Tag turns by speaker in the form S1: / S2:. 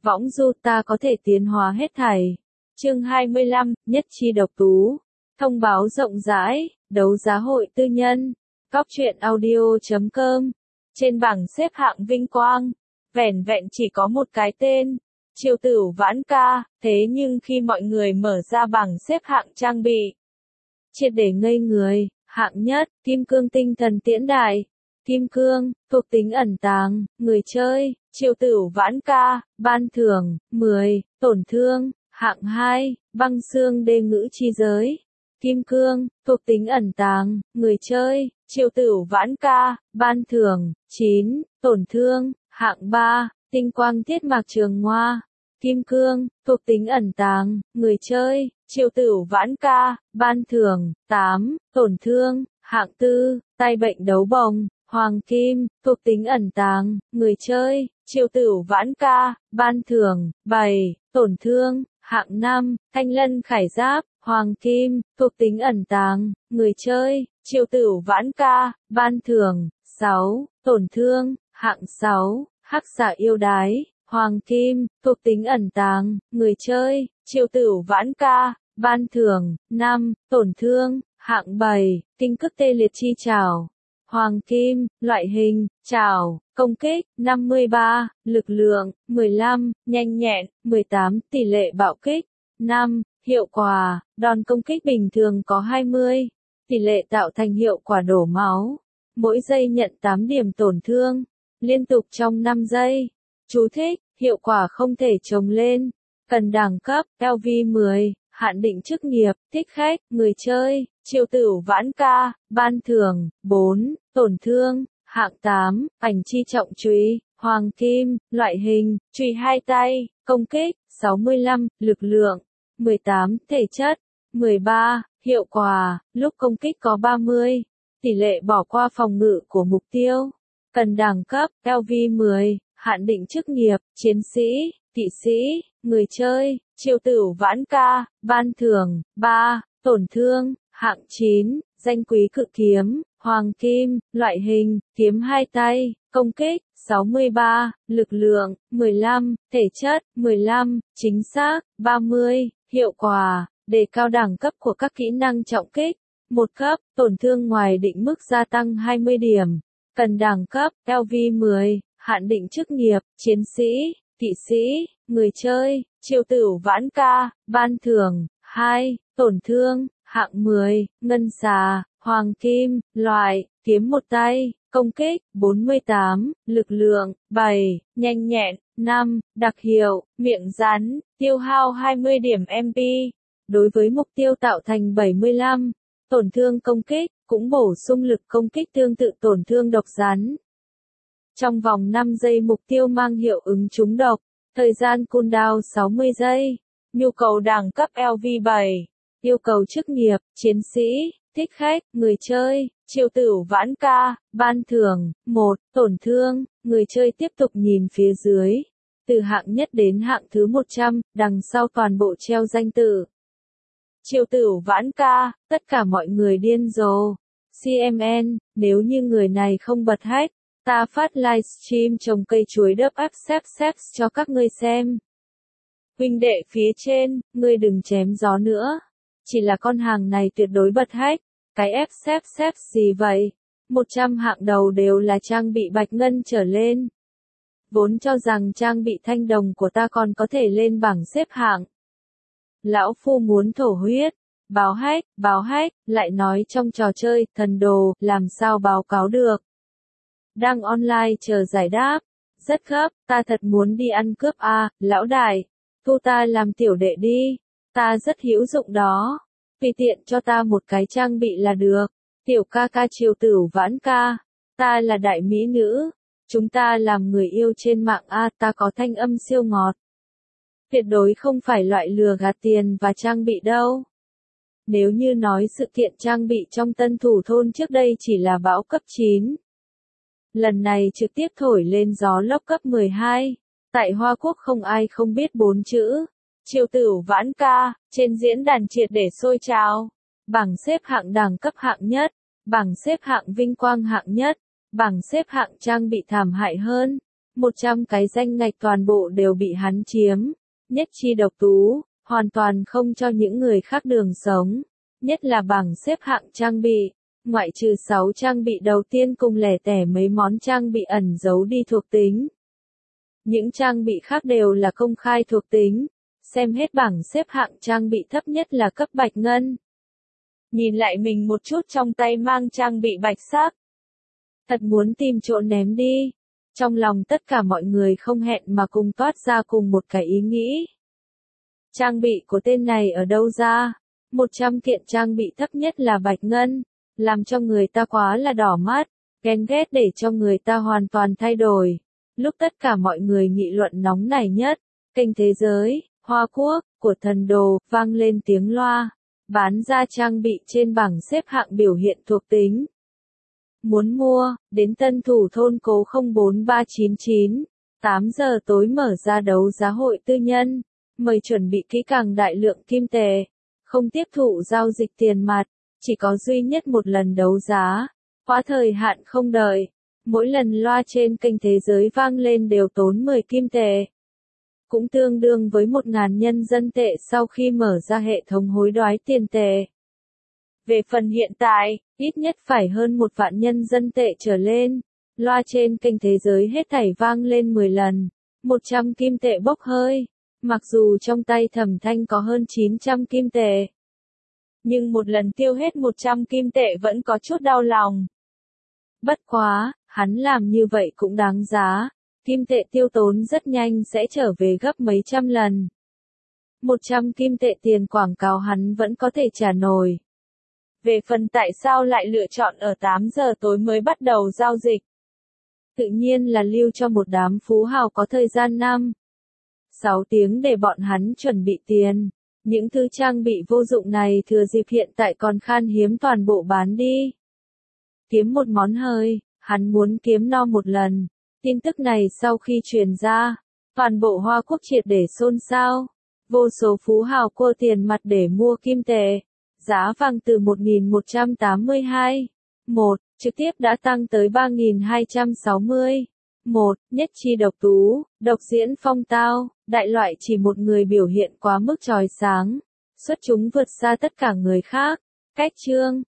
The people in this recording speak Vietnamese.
S1: Võng du ta có thể tiến hóa hết thảy. Chương 25, nhất chi độc tú. Thông báo rộng rãi, đấu giá hội tư nhân. Góc truyện audio.com. Trên bảng xếp hạng vinh quang, vẻn vẹn chỉ có một cái tên, Triều Tửu Vãn Ca, thế nhưng khi mọi người mở ra bảng xếp hạng trang bị, triệt để ngây người. Hạng nhất, Kim Cương Tinh Thần Tiễn Đại. Kim Cương, thuộc tính ẩn tàng, người chơi, Triều Tửu Vãn Ca, ban thưởng, 10, tổn thương. Hạng 2, Băng Xương Đê Ngữ Chi Giới. Kim Cương, thuộc tính ẩn tàng, người chơi, Triều Tửu Vãn Ca, ban thưởng, 9, tổn thương. Hạng 3, Tinh Quang Tiết Mạc Trường Ngoa. Kim Cương, thuộc tính ẩn tàng, người chơi, Triều Tửu Vãn Ca, ban thưởng, 8, tổn thương. Hạng 4, Tai Bệnh Đấu Bồng. Hoàng Kim, thuộc tính ẩn tàng, người chơi, Triều Tửu Vãn Ca, ban thưởng, 7, tổn thương. Hạng 5, Thanh Lân Khải Giáp. Hoàng Kim, thuộc tính ẩn tàng, người chơi, Triều Tửu Vãn Ca, ban thưởng, 6, tổn thương. Hạng 6, Hắc Xà Yêu Đái. Hoàng Kim, thuộc tính ẩn tàng, người chơi, Triều Tửu Vãn Ca, ban thưởng, 5, tổn thương. Hạng 7, Kinh Cức Tê Liệt Chi Trảo. Hoàng Kim, loại hình, trảo, công kích, 53, lực lượng, 15, nhanh nhẹn, 18, tỷ lệ bạo kích, 5, hiệu quả, đòn công kích bình thường có 20, tỷ lệ tạo thành hiệu quả đổ máu, mỗi giây nhận 8 điểm tổn thương, liên tục trong 5 giây. Chú thích, hiệu quả không thể chồng lên, cần đẳng cấp, LV10, hạn định chức nghiệp, thích khách, người chơi, Triều Tửu Vãn Ca, ban thưởng, 4, tổn thương. Hạng 8, Ảnh Chi Trọng Chùy. Hoàng Kim, loại hình, chùy 2 tay, công kích, 65, lực lượng, 18, thể chất, 13, hiệu quả, lúc công kích có 30, tỷ lệ bỏ qua phòng ngự của mục tiêu, cần đẳng cấp, LV10, hạn định chức nghiệp, chiến sĩ, kỵ sĩ, người chơi, Triều Tửu Vãn Ca, ban thưởng, 3, tổn thương. Hạng 9, Danh Quý Cự Kiếm. Hoàng Kim, loại hình, kiếm 2 tay, công kích, 63, lực lượng, 15, thể chất, 15, chính xác, 30, hiệu quả, đề cao đẳng cấp của các kỹ năng trọng kích, 1 cấp, tổn thương ngoài định mức gia tăng 20 điểm, cần đẳng cấp, LV10, hạn định chức nghiệp, chiến sĩ, kỵ sĩ, người chơi, Triều Tửu Vãn Ca, ban thưởng, 2, tổn thương. Hạng 10, Ngân Xà. Hoàng Kim, loại, kiếm 1 tay, công kích, 48, lực lượng, 7, nhanh nhẹn, 5, đặc hiệu, miệng rắn, tiêu hao 20 điểm MP. Đối với mục tiêu tạo thành 75, tổn thương công kích, cũng bổ sung lực công kích tương tự tổn thương độc rắn. Trong vòng 5 giây mục tiêu mang hiệu ứng trúng độc, thời gian cooldown 60 giây, nhu cầu đẳng cấp LV7. Yêu cầu chức nghiệp, chiến sĩ, thích khách, người chơi, Triều Tửu Vãn Ca, ban thưởng, 1, tổn thương. Người chơi tiếp tục nhìn phía dưới, từ hạng nhất đến hạng thứ 100, đằng sau toàn bộ treo danh tự. Triều Tửu Vãn Ca, tất cả mọi người điên rồ. CMN, nếu như người này không bật hack, ta phát livestream trồng cây chuối đớp áp xếp cho các ngươi xem. Huynh đệ phía trên, ngươi đừng chém gió nữa. Chỉ là con hàng này tuyệt đối bật hack, cái xếp gì vậy? 100 hạng đầu đều là trang bị bạch ngân trở lên. Vốn cho rằng trang bị thanh đồng của ta còn có thể lên bảng xếp hạng. Lão Phu muốn thổ huyết, báo hack, lại nói trong trò chơi, thần đồ, làm sao báo cáo được. Đang online chờ giải đáp, rất gấp, ta thật muốn đi ăn cướp a, lão đại, thu ta làm tiểu đệ đi. Ta rất hữu dụng đó. Tùy tiện cho ta một cái trang bị là được. Tiểu ca ca Triều Tửu Vãn Ca. Ta là đại mỹ nữ. Chúng ta làm người yêu trên mạng a, ta có thanh âm siêu ngọt. Tuyệt đối không phải loại lừa gạt tiền và trang bị đâu. Nếu như nói sự kiện trang bị trong Tân Thủ Thôn trước đây chỉ là bão cấp 9. Lần này trực tiếp thổi lên gió lốc cấp 12. Tại Hoa Quốc không ai không biết 4 chữ. Triều Tửu Vãn Ca, trên diễn đàn triệt để sôi trào. Bảng xếp hạng đẳng cấp hạng nhất, bảng xếp hạng vinh quang hạng nhất, bảng xếp hạng trang bị thảm hại hơn, 100 cái danh ngạch toàn bộ đều bị hắn chiếm. Nhất chi độc tú, hoàn toàn không cho những người khác đường sống. Nhất là bảng xếp hạng trang bị. Ngoại trừ 6 trang bị đầu tiên cùng lẻ tẻ mấy món trang bị ẩn giấu đi thuộc tính. Những trang bị khác đều là công khai thuộc tính. Xem hết bảng xếp hạng trang bị thấp nhất là cấp bạch ngân. Nhìn lại mình một chút trong tay mang trang bị bạch sắc. Thật muốn tìm chỗ ném đi. Trong lòng tất cả mọi người không hẹn mà cùng toát ra cùng một cái ý nghĩ. Trang bị của tên này ở đâu ra? 100 kiện trang bị thấp nhất là bạch ngân. Làm cho người ta quá là đỏ mắt. Ghen ghét để cho người ta hoàn toàn thay đổi. Lúc tất cả mọi người nghị luận nóng nảy nhất. Kênh Thế Giới, Hoa Quốc, của Thần Đồ, vang lên tiếng loa. Bán ra trang bị trên bảng xếp hạng biểu hiện thuộc tính. Muốn mua, đến Tân Thủ thôn Cố 04399, 8 giờ tối mở ra đấu giá hội tư nhân, mời chuẩn bị kỹ càng đại lượng kim tệ, không tiếp thụ giao dịch tiền mặt, chỉ có duy nhất một lần đấu giá, quá thời hạn không đợi, mỗi lần loa trên kênh Thế Giới vang lên đều tốn 10 kim tệ. Cũng tương đương với 1.000 nhân dân tệ sau khi mở ra hệ thống hối đoái tiền tệ. Về phần hiện tại, ít nhất phải hơn 1 vạn nhân dân tệ trở lên. Loa trên kênh Thế Giới hết thảy vang lên 10 lần. 100 kim tệ bốc hơi. Mặc dù trong tay Thẩm Thanh có hơn 900 kim tệ. Nhưng một lần tiêu hết 100 kim tệ vẫn có chút đau lòng. Bất quá, hắn làm như vậy cũng đáng giá. Kim tệ tiêu tốn rất nhanh sẽ trở về gấp mấy trăm lần. 100 kim tệ tiền quảng cáo hắn vẫn có thể trả nổi. Về phần tại sao lại lựa chọn ở 8 giờ tối mới bắt đầu giao dịch? Tự nhiên là lưu cho một đám phú hào có thời gian 6 tiếng để bọn hắn chuẩn bị tiền. Những thứ trang bị vô dụng này thừa dịp hiện tại còn khan hiếm toàn bộ bán đi. Kiếm một món hời, hắn muốn kiếm no một lần. Tin tức này sau khi truyền ra, toàn bộ Hoa Quốc triệt để xôn xao. Vô số phú hào cua tiền mặt để mua kim tệ. Giá vàng từ 1.182 trực tiếp đã tăng tới 3.260 nhất chi độc tú, độc diễn phong tao, đại loại chỉ một người biểu hiện quá mức chói sáng, xuất chúng vượt xa tất cả người khác. Cách chương